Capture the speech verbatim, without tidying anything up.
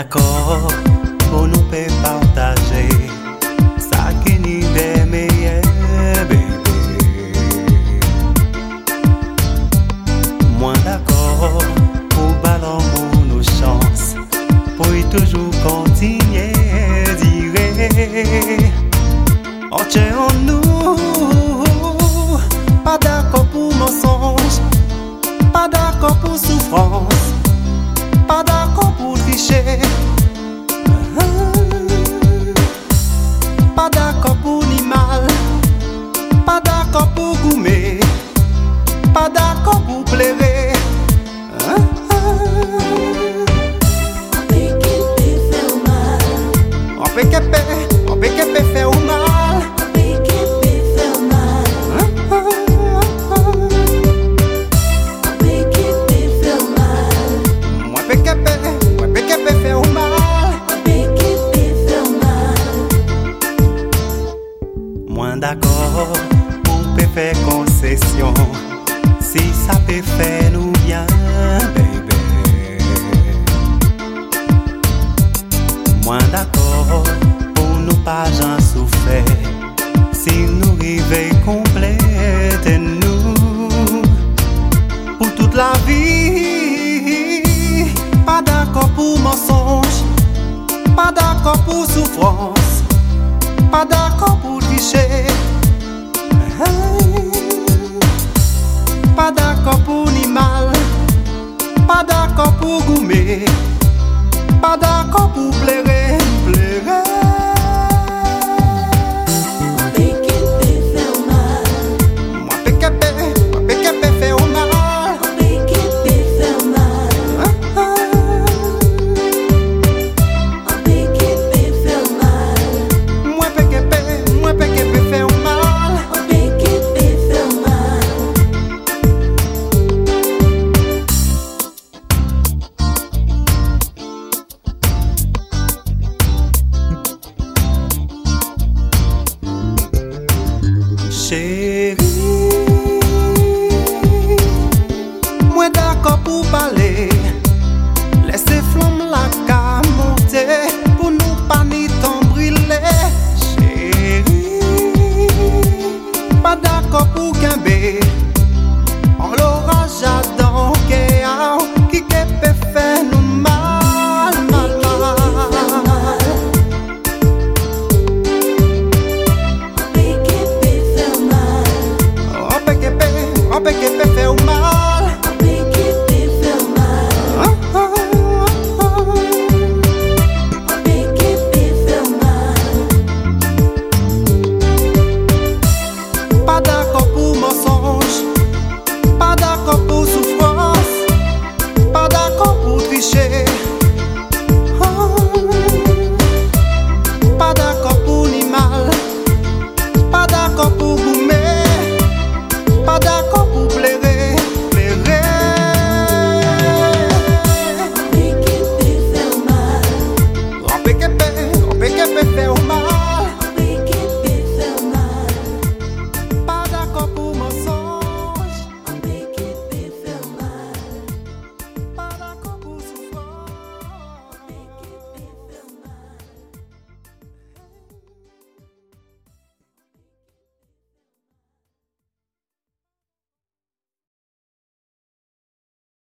d'accord pour nous peut partager ça qui nous est meilleur, bébé. Moins d'accord pour ballon nos chances, pour y toujours continuer, dire on tient en nous. Pas d'accord pour mensonge, pas d'accord pour souffrance, pas d'accord pour tricher, pas d'accord pour l'animal, pas d'accord pour goumer, pas d'accord pour pleurer. On peut qu'épée, on peut qu'épée faire au mal. Moins d'accord pour peut faire concession si ça peut faire nous bien, baby. Moins d'accord pour nous pas j'en souffrir si nous river complet.